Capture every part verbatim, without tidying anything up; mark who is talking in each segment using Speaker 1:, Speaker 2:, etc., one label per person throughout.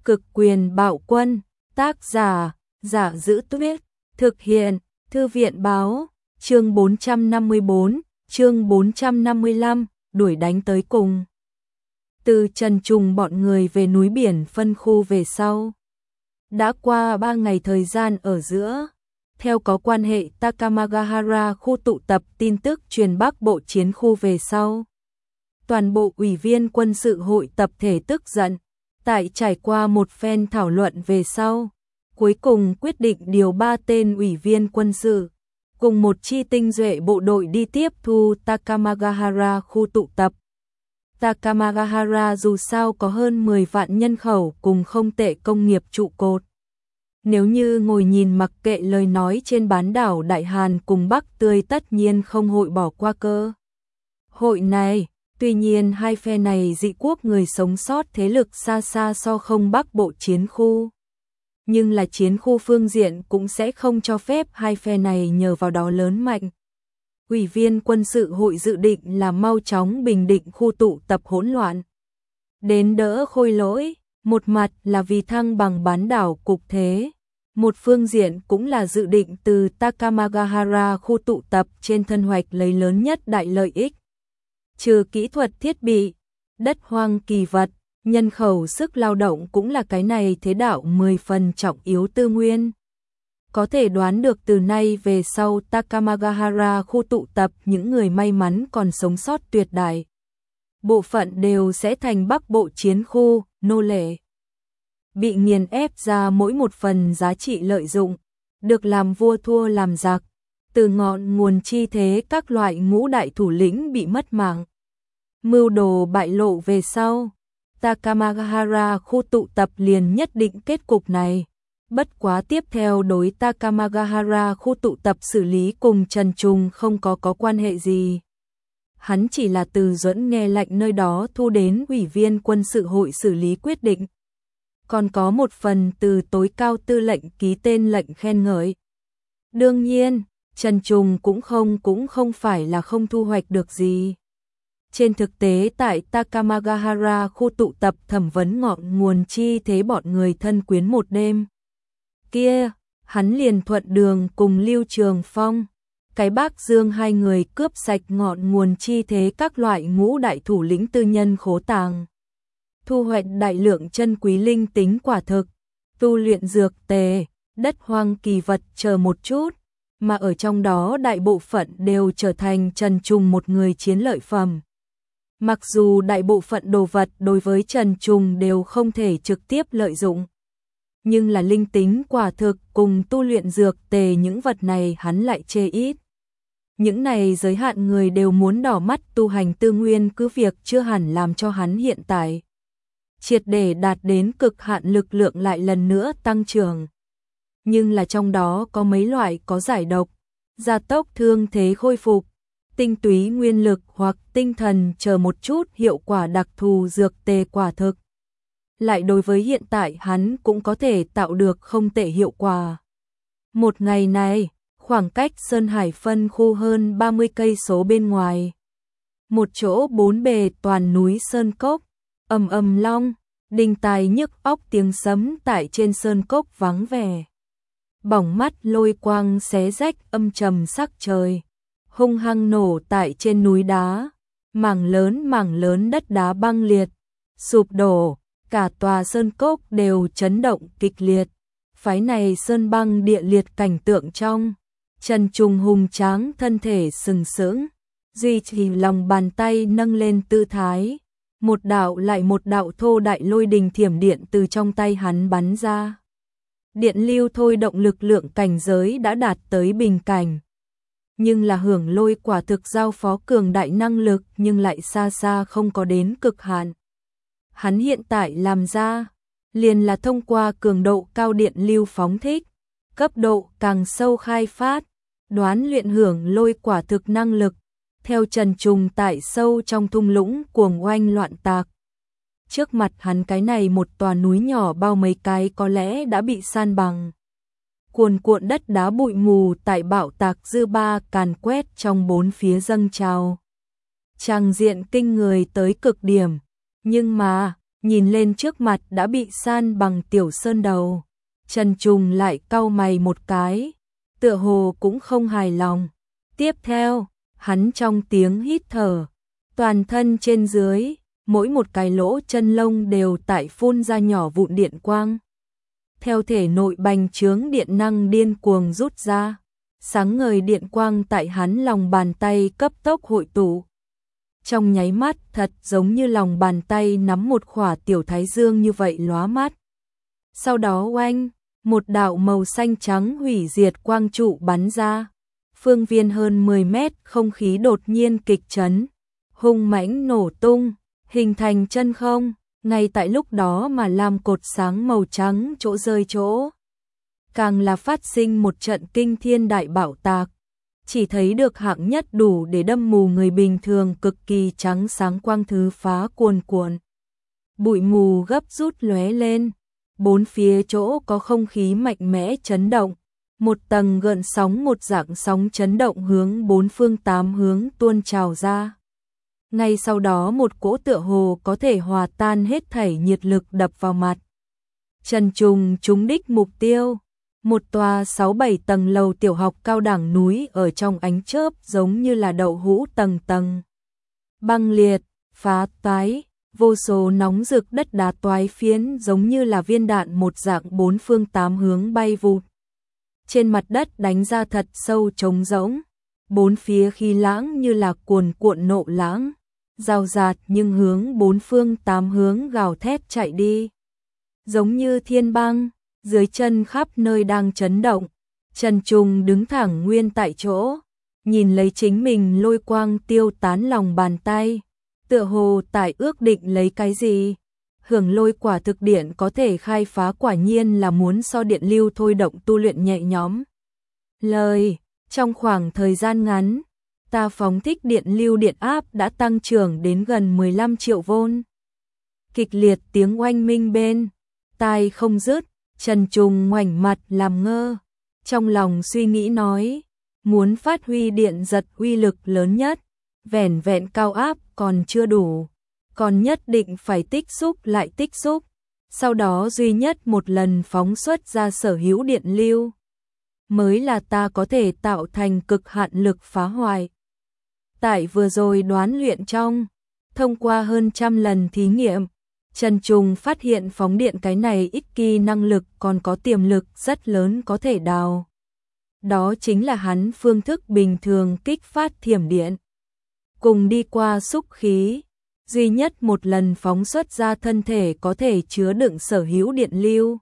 Speaker 1: Cực quyền bạo quân, tác giả, Giả Giữ Tuyết, thực hiện, Thư viện báo, chương bốn trăm năm mươi bốn, chương bốn trăm năm mươi lăm, đuổi đánh tới cùng. Từ Trần Trùng bọn người về núi biển phân khu về sau. Đã qua ba ngày thời gian ở giữa, theo có quan hệ Takamagahara khu tụ tập tin tức truyền Bắc Bộ chiến khu về sau. Toàn bộ ủy viên quân sự hội tập thể tức giận, tại trải qua một phen thảo luận về sau, cuối cùng quyết định điều ba tên ủy viên quân sự, cùng một chi tinh duệ bộ đội đi tiếp thu Takamagahara khu tụ tập. Takamagahara dù sao có hơn mười vạn nhân khẩu cùng không tệ công nghiệp trụ cột. Nếu như ngồi nhìn mặc kệ lời nói trên bán đảo Đại Hàn cùng Bắc Tươi tất nhiên không hội bỏ qua cơ hội này. Tuy nhiên hai phe này dị quốc người sống sót thế lực xa xa so không Bắc Bộ chiến khu. Nhưng là chiến khu phương diện cũng sẽ không cho phép hai phe này nhờ vào đó lớn mạnh. Ủy viên quân sự hội dự định là mau chóng bình định khu tụ tập hỗn loạn. Đến đỡ Khôi Lỗi, một mặt là vì thăng bằng bán đảo cục thế. Một phương diện cũng là dự định từ Takamagahara khu tụ tập trên thân hoạch lấy lớn nhất đại lợi ích. Trừ kỹ thuật thiết bị, đất hoang kỳ vật, nhân khẩu sức lao động cũng là cái này thế đạo mười phần trọng yếu tư nguyên. Có thể đoán được từ nay về sau Takamagahara khu tụ tập những người may mắn còn sống sót tuyệt đại. Bộ phận đều sẽ thành Bắc Bộ chiến khu, nô lệ. Bị nghiền ép ra mỗi một phần giá trị lợi dụng, được làm vua thua làm giặc. Từ ngọn nguồn chi thế các loại ngũ đại thủ lĩnh bị mất mạng. Mưu đồ bại lộ về sau, Takamagahara khu tụ tập liền nhất định kết cục này. Bất quá tiếp theo đối Takamagahara khu tụ tập xử lý cùng Trần Trùng không có có quan hệ gì. Hắn chỉ là từ dẫn nghe lệnh nơi đó thu đến ủy viên quân sự hội xử lý quyết định. Còn có một phần từ tối cao tư lệnh ký tên lệnh khen ngợi. Đương nhiên, Trần Trùng cũng không cũng không phải là không thu hoạch được gì. Trên thực tế tại Takamagahara khu tụ tập thẩm vấn ngọn nguồn chi thế bọn người thân quyến một đêm. Kia, hắn liền thuận đường cùng Lưu Trường Phong, cái Bác Dương hai người cướp sạch ngọn nguồn chi thế các loại ngũ đại thủ lĩnh tư nhân khố tàng. Thu hoạch đại lượng chân quý linh tính quả thực, tu luyện dược tề, đất hoang kỳ vật chờ một chút. Mà ở trong đó đại bộ phận đều trở thành Trần Trùng một người chiến lợi phẩm. Mặc dù đại bộ phận đồ vật đối với Trần Trùng đều không thể trực tiếp lợi dụng. Nhưng là linh tính quả thực cùng tu luyện dược tề những vật này hắn lại chê ít. Những này giới hạn người đều muốn đỏ mắt tu hành tư nguyên cứ việc chưa hẳn làm cho hắn hiện tại. Triệt để đạt đến cực hạn lực lượng lại lần nữa tăng trưởng. Nhưng là trong đó có mấy loại có giải độc, gia tốc thương thế khôi phục, tinh túy nguyên lực hoặc tinh thần chờ một chút hiệu quả đặc thù dược tề quả thực. Lại đối với hiện tại hắn cũng có thể tạo được không tệ hiệu quả. Một ngày này, khoảng cách Sơn Hải phân khu hơn ba mươi cây số bên ngoài. Một chỗ bốn bề toàn núi sơn cốc, ầm ầm long, đinh tai nhức óc tiếng sấm tại trên sơn cốc vắng vẻ. Bỏng mắt lôi quang xé rách âm trầm sắc trời, hung hăng nổ tại trên núi đá, mảng lớn mảng lớn đất đá băng liệt, sụp đổ, cả tòa sơn cốc đều chấn động kịch liệt. Phái này sơn băng địa liệt cảnh tượng trong, Trần Trùng hùng tráng thân thể sừng sững, duy trì lòng bàn tay nâng lên tư thái, một đạo lại một đạo thô đại lôi đình thiểm điện từ trong tay hắn bắn ra. Điện lưu thôi động lực lượng cảnh giới đã đạt tới bình cảnh. Nhưng là hưởng lôi quả thực giao phó cường đại năng lực nhưng lại xa xa không có đến cực hạn. Hắn hiện tại làm ra, liền là thông qua cường độ cao điện lưu phóng thích, cấp độ càng sâu khai phát, đoán luyện hưởng lôi quả thực năng lực, theo Trần Trùng tại sâu trong thung lũng cuồng oanh loạn tạc. Trước mặt hắn cái này một tòa núi nhỏ bao mấy cái có lẽ đã bị san bằng. Cuồn cuộn đất đá bụi mù tại bạo tạc dư ba càn quét trong bốn phía dâng trào. Tràng diện kinh người tới cực điểm, nhưng mà, nhìn lên trước mặt đã bị san bằng tiểu sơn đầu. Trần Trùng lại cau mày một cái, tựa hồ cũng không hài lòng. Tiếp theo, hắn trong tiếng hít thở, toàn thân trên dưới, mỗi một cái lỗ chân lông đều tại phun ra nhỏ vụn điện quang. Theo thể nội bành trướng điện năng điên cuồng rút ra, sáng ngời điện quang tại hắn lòng bàn tay cấp tốc hội tụ. Trong nháy mắt thật giống như lòng bàn tay nắm một khỏa tiểu thái dương như vậy lóa mắt. Sau đó oanh, một đạo màu xanh trắng hủy diệt quang trụ bắn ra. Phương viên hơn mười mét không khí đột nhiên kịch chấn, hung mãnh nổ tung, hình thành chân không. Ngay tại lúc đó mà làm cột sáng màu trắng chỗ rơi chỗ, càng là phát sinh một trận kinh thiên đại bạo tạc. Chỉ thấy được hạng nhất đủ để đâm mù người bình thường cực kỳ trắng sáng quang thứ phá cuồn cuộn. Bụi mù gấp rút lóe lên, bốn phía chỗ có không khí mạnh mẽ chấn động, một tầng gợn sóng một dạng sóng chấn động hướng bốn phương tám hướng tuôn trào ra. Ngay sau đó một cỗ tựa hồ có thể hòa tan hết thảy nhiệt lực đập vào mặt. Trần Trùng trúng đích mục tiêu, một tòa sáu bảy tầng lầu tiểu học cao đẳng núi ở trong ánh chớp giống như là đậu hũ tầng tầng. Băng liệt, phá toái, vô số nóng rực đất đá toái phiến giống như là viên đạn một dạng bốn phương tám hướng bay vụt. Trên mặt đất đánh ra thật sâu trống rỗng, bốn phía khí lãng như là cuồn cuộn nộ lãng, rào rạt nhưng hướng bốn phương tám hướng gào thét chạy đi. Giống như thiên băng, dưới chân khắp nơi đang chấn động. Trần Trùng đứng thẳng nguyên tại chỗ, nhìn lấy chính mình lôi quang tiêu tán lòng bàn tay, tựa hồ tại ước định lấy cái gì. Hưởng lôi quả thực điện có thể khai phá quả nhiên là muốn so điện lưu thôi động tu luyện nhẹ nhõm. Lời, trong khoảng thời gian ngắn, ta phóng thích điện lưu điện áp đã tăng trưởng đến gần mười lăm triệu vôn. Kịch liệt tiếng oanh minh bên tai không dứt, Trần Trùng ngoảnh mặt làm ngơ, trong lòng suy nghĩ nói, muốn phát huy điện giật uy lực lớn nhất, vẻn vẹn cao áp còn chưa đủ, còn nhất định phải tích xúc lại tích xúc, sau đó duy nhất một lần phóng xuất ra sở hữu điện lưu, mới là ta có thể tạo thành cực hạn lực phá hoại. Tại vừa rồi đoán luyện trong, thông qua hơn trăm lần thí nghiệm, Trần Trùng phát hiện phóng điện cái này ích kỳ năng lực còn có tiềm lực rất lớn có thể đào. Đó chính là hắn phương thức bình thường kích phát thiểm điện. Cùng đi qua xúc khí, duy nhất một lần phóng xuất ra thân thể có thể chứa đựng sở hữu điện lưu.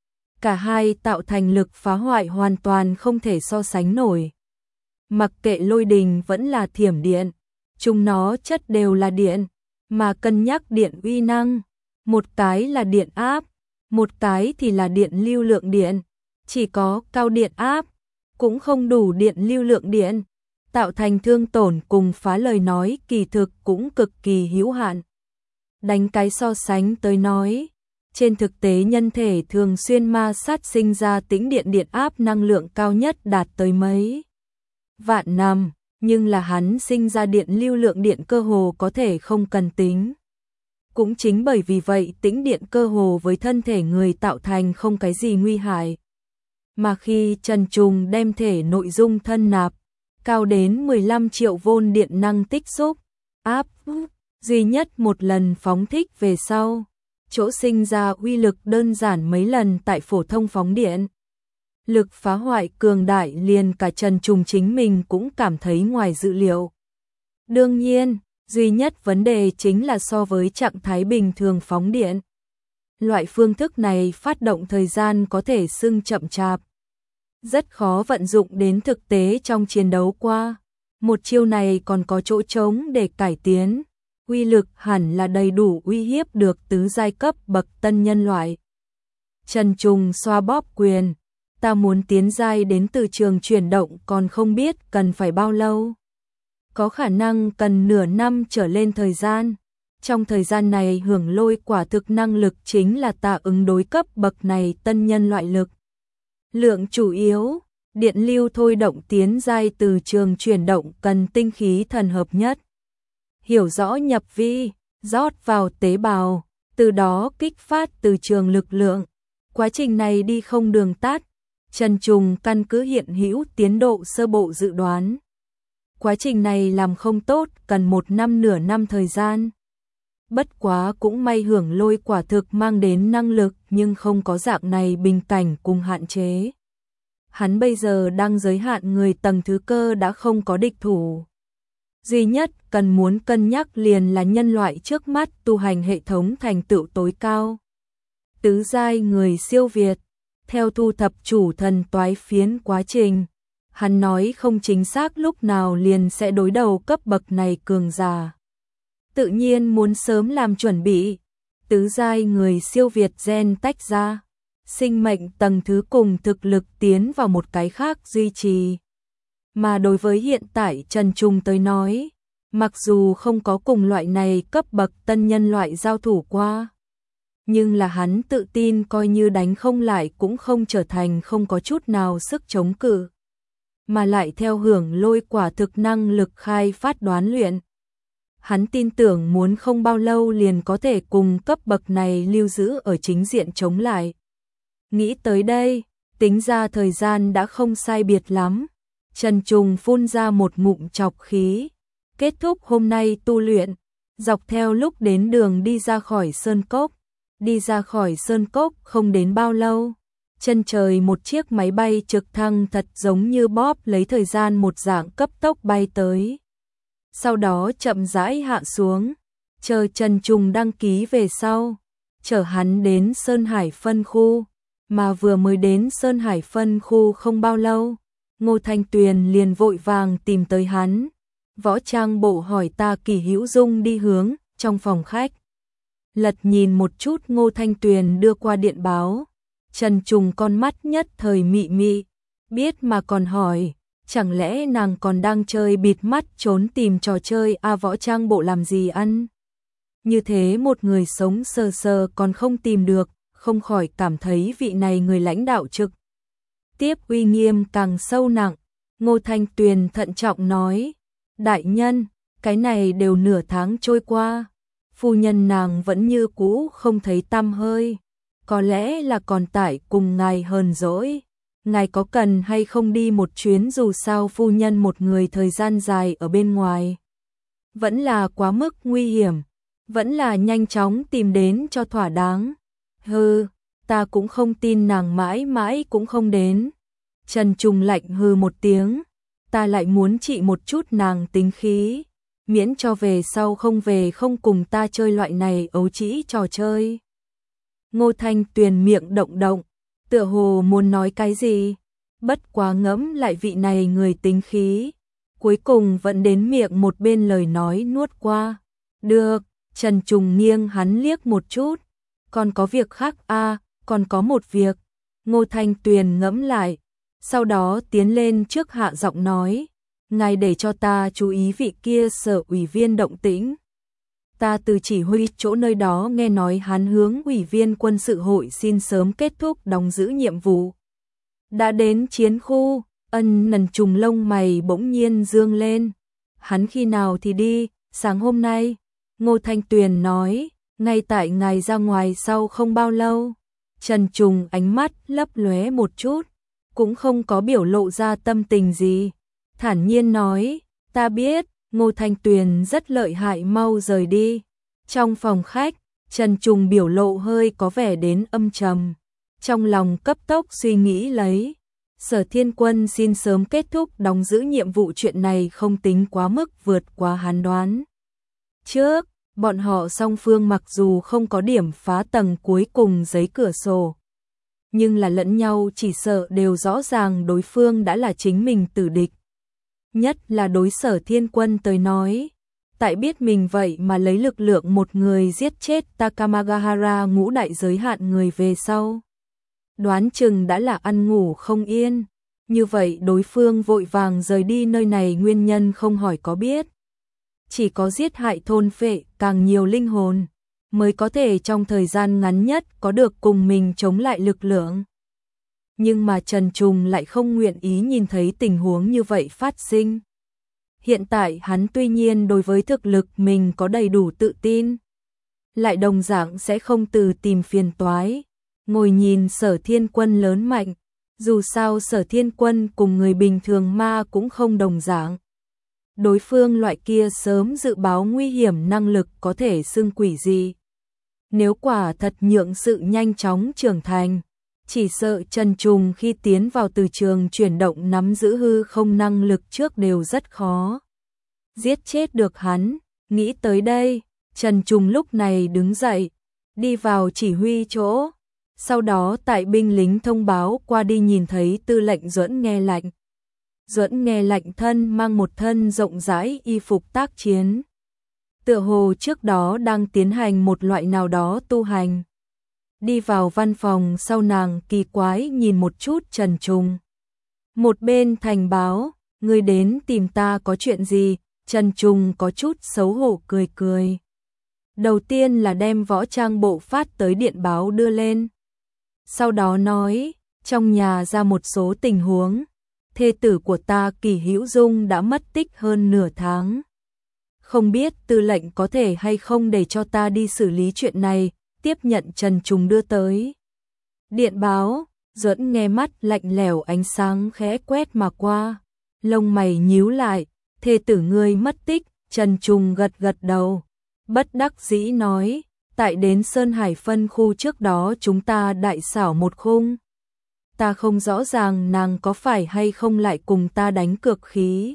Speaker 1: Cả hai tạo thành lực phá hoại hoàn toàn không thể so sánh nổi. Mặc kệ lôi đình vẫn là thiểm điện, chúng nó chất đều là điện, mà cân nhắc điện uy năng. Một cái là điện áp, một cái thì là điện lưu lượng điện. Chỉ có cao điện áp, cũng không đủ điện lưu lượng điện, tạo thành thương tổn cùng phá lời nói kỳ thực cũng cực kỳ hữu hạn. Đánh cái so sánh tới nói, trên thực tế nhân thể thường xuyên ma sát sinh ra tĩnh điện điện áp năng lượng cao nhất đạt tới mấy vạn năm, nhưng là hắn sinh ra điện lưu lượng điện cơ hồ có thể không cần tính. Cũng chính bởi vì vậy tĩnh điện cơ hồ với thân thể người tạo thành không cái gì nguy hại. Mà khi Trần Trùng đem thể nội dung thân nạp, cao đến mười lăm triệu vôn điện năng tích xúc, áp, duy nhất một lần phóng thích về sau, chỗ sinh ra uy lực đơn giản mấy lần tại phổ thông phóng điện. Lực phá hoại cường đại liền cả Trần Trùng chính mình cũng cảm thấy ngoài dự liệu. Đương nhiên, duy nhất vấn đề chính là so với trạng thái bình thường phóng điện. Loại phương thức này phát động thời gian có thể xưng chậm chạp. Rất khó vận dụng đến thực tế trong chiến đấu qua. Một chiêu này còn có chỗ trống để cải tiến. Uy lực hẳn là đầy đủ uy hiếp được tứ giai cấp bậc tân nhân loại. Trần Trùng xoa bóp quyền. Ta muốn tiến giai đến từ trường chuyển động còn không biết cần phải bao lâu. Có khả năng cần nửa năm trở lên thời gian. Trong thời gian này hưởng lôi quả thực năng lực chính là ta ứng đối cấp bậc này tân nhân loại lực. Lượng chủ yếu, điện lưu thôi động tiến giai từ trường chuyển động cần tinh khí thần hợp nhất. Hiểu rõ nhập vi, rót vào tế bào, từ đó kích phát từ trường lực lượng. Quá trình này đi không đường tắt, Trần Trùng căn cứ hiện hữu tiến độ sơ bộ dự đoán. Quá trình này làm không tốt, cần một năm nửa năm thời gian. Bất quá cũng may hưởng lôi quả thực mang đến năng lực nhưng không có dạng này bình cảnh cùng hạn chế. Hắn bây giờ đang giới hạn người tầng thứ cơ đã không có địch thủ. Duy nhất cần muốn cân nhắc liền là nhân loại trước mắt tu hành hệ thống thành tựu tối cao. Tứ giai người siêu việt, theo thu thập chủ thần toái phiến quá trình. Hắn nói không chính xác lúc nào liền sẽ đối đầu cấp bậc này cường giả. Tự nhiên muốn sớm làm chuẩn bị. Tứ giai người siêu việt gen tách ra. Sinh mệnh tầng thứ cùng thực lực tiến vào một cái khác duy trì. Mà đối với hiện tại Trần Trùng tới nói, mặc dù không có cùng loại này cấp bậc tân nhân loại giao thủ qua, nhưng là hắn tự tin coi như đánh không lại cũng không trở thành không có chút nào sức chống cự. Mà lại theo hưởng lôi quả thực năng lực khai phát đoán luyện. Hắn tin tưởng muốn không bao lâu liền có thể cùng cấp bậc này lưu giữ ở chính diện chống lại. Nghĩ tới đây, tính ra thời gian đã không sai biệt lắm. Trần Trùng phun ra một ngụm chọc khí. Kết thúc hôm nay tu luyện, dọc theo lúc đến đường đi ra khỏi sơn cốc. Đi ra khỏi sơn cốc không đến bao lâu. Chân trời một chiếc máy bay trực thăng thật giống như bóp lấy thời gian một dạng cấp tốc bay tới. Sau đó chậm rãi hạ xuống, chờ Trần Trùng đăng ký về sau, chở hắn đến Sơn Hải phân khu, mà vừa mới đến Sơn Hải phân khu không bao lâu, Ngô Thanh Tuyền liền vội vàng tìm tới hắn. Võ Trang Bộ hỏi ta Kỳ Hữu Dung đi hướng trong phòng khách. Lật nhìn một chút Ngô Thanh Tuyền đưa qua điện báo. Trần Trùng con mắt nhất thời mị mị, biết mà còn hỏi, chẳng lẽ nàng còn đang chơi bịt mắt trốn tìm trò chơi a à, Võ Trang Bộ làm gì ăn? Như thế một người sống sờ sờ còn không tìm được, không khỏi cảm thấy vị này người lãnh đạo trực tiếp uy nghiêm càng sâu nặng. Ngô Thanh Tuyền thận trọng nói, đại nhân, cái này đều nửa tháng trôi qua, phu nhân nàng vẫn như cũ không thấy tăm hơi. Có lẽ là còn tại cùng ngài hờn dỗi. Ngài có cần hay không đi một chuyến, dù sao phu nhân một người thời gian dài ở bên ngoài. Vẫn là quá mức nguy hiểm. Vẫn là nhanh chóng tìm đến cho thỏa đáng. Hừ, ta cũng không tin nàng mãi mãi cũng không đến. Trần Trùng lạnh hừ một tiếng. Ta lại muốn trị một chút nàng tính khí. Miễn cho về sau không về không cùng ta chơi loại này ấu trĩ trò chơi. Ngô Thanh Tuyền miệng động động, tựa hồ muốn nói cái gì, bất quá ngẫm lại vị này người tính khí, cuối cùng vẫn đến miệng một bên lời nói nuốt qua. Được, Trần Trùng nghiêng hắn liếc một chút, còn có việc khác a à, còn có một việc. Ngô Thanh Tuyền ngẫm lại, sau đó tiến lên trước hạ giọng nói, ngài để cho ta chú ý vị kia sở ủy viên động tĩnh. Ta từ chỉ huy chỗ nơi đó nghe nói hắn hướng ủy viên quân sự hội xin sớm kết thúc đóng giữ nhiệm vụ. Đã đến chiến khu, Ân Nần Trùng lông mày bỗng nhiên dương lên. Hắn khi nào thì đi, sáng hôm nay. Ngô Thanh Tuyền nói, ngay tại ngài ra ngoài sau không bao lâu. Trần Trùng ánh mắt lấp lóe một chút, cũng không có biểu lộ ra tâm tình gì. Thản nhiên nói, ta biết. Ngô Thanh Tuyền rất lợi hại, mau rời đi. Trong phòng khách, Trần Trùng biểu lộ hơi có vẻ đến âm trầm. Trong lòng cấp tốc suy nghĩ lấy. Sở Thiên Quân xin sớm kết thúc đóng giữ nhiệm vụ, chuyện này không tính quá mức vượt quá hắn đoán. Trước, bọn họ song phương mặc dù không có điểm phá tầng cuối cùng giấy cửa sổ, nhưng là lẫn nhau chỉ sợ đều rõ ràng đối phương đã là chính mình tử địch. Nhất là đối Sở Thiên Quân tới nói, tại biết mình vậy mà lấy lực lượng một người giết chết Takamagahara ngũ đại giới hạn người về sau. Đoán chừng đã là ăn ngủ không yên, như vậy đối phương vội vàng rời đi nơi này nguyên nhân không hỏi có biết. Chỉ có giết hại thôn phệ càng nhiều linh hồn, mới có thể trong thời gian ngắn nhất có được cùng mình chống lại lực lượng. Nhưng mà Trần Trùng lại không nguyện ý nhìn thấy tình huống như vậy phát sinh. Hiện tại hắn tuy nhiên đối với thực lực mình có đầy đủ tự tin, lại đồng dạng sẽ không từ tìm phiền toái. Ngồi nhìn Sở Thiên Quân lớn mạnh, dù sao Sở Thiên Quân cùng người bình thường ma cũng không đồng dạng. Đối phương loại kia sớm dự báo nguy hiểm năng lực có thể xưng quỷ gì. Nếu quả thật nhượng sự nhanh chóng trưởng thành, chỉ sợ Trần Trùng khi tiến vào từ trường chuyển động nắm giữ hư không năng lực trước đều rất khó giết chết được hắn. Nghĩ tới đây, Trần Trùng lúc này đứng dậy, đi vào chỉ huy chỗ. Sau đó tại binh lính thông báo qua đi nhìn thấy tư lệnh Duẫn Nghe Lạnh. Duẫn Nghe Lạnh thân mang một thân rộng rãi y phục tác chiến. Tựa hồ trước đó đang tiến hành một loại nào đó tu hành. Đi vào văn phòng sau nàng kỳ quái nhìn một chút Trần Trùng. Một bên thành báo, người đến tìm ta có chuyện gì? Trần Trùng có chút xấu hổ cười cười. Đầu tiên là đem võ trang bộ phát tới điện báo đưa lên. Sau đó nói, trong nhà ra một số tình huống. Thê tử của ta Kỳ Hữu Dung đã mất tích hơn nửa tháng. Không biết tư lệnh có thể hay không để cho ta đi xử lý chuyện này. Tiếp nhận Trần Trùng đưa tới điện báo. Duẫn nghe mắt lạnh lẽo ánh sáng khẽ quét mà qua. Lông mày nhíu lại. Thê tử ngươi mất tích. Trần Trùng gật gật đầu, bất đắc dĩ nói, tại đến Sơn Hải phân khu trước đó chúng ta đại xảo một khung. Ta không rõ ràng nàng có phải hay không lại cùng ta đánh cược khí.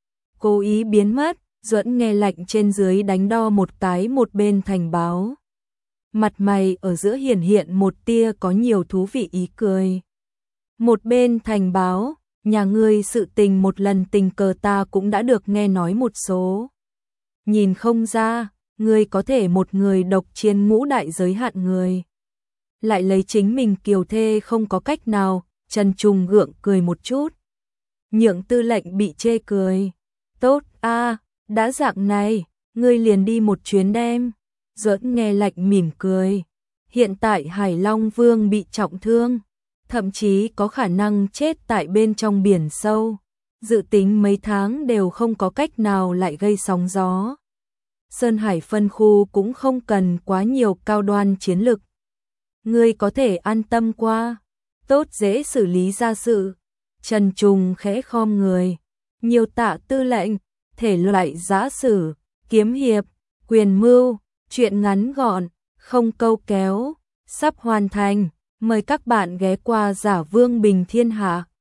Speaker 1: Cố ý biến mất. Duẫn nghe lạnh trên dưới đánh đo một cái một bên thành báo. Mặt mày ở giữa hiển hiện một tia có nhiều thú vị ý cười. Một bên thành báo, nhà ngươi sự tình một lần tình cờ ta cũng đã được nghe nói một số. Nhìn không ra, ngươi có thể một người độc chiến ngũ đại giới hạn người. Lại lấy chính mình kiều thê không có cách nào. Trần Trùng gượng cười một chút. Nhượng tư lệnh bị chê cười. Tốt a, đã dạng này, ngươi liền đi một chuyến đem. Duẫn nghe lạnh mỉm cười. Hiện tại Hải Long Vương bị trọng thương, thậm chí có khả năng chết tại bên trong biển sâu. Dự tính mấy tháng đều không có cách nào lại gây sóng gió. Sơn Hải phân khu cũng không cần quá nhiều cao đoan chiến lực. Ngươi có thể an tâm qua, tốt dễ xử lý ra sự. Trần Trùng khẽ khom người, nhiều tạ tư lệnh, thể loại giã sử, kiếm hiệp, quyền mưu, chuyện ngắn gọn, không câu kéo, sắp hoàn thành. Mời các bạn ghé qua Giả Vương Bình Thiên Hạ.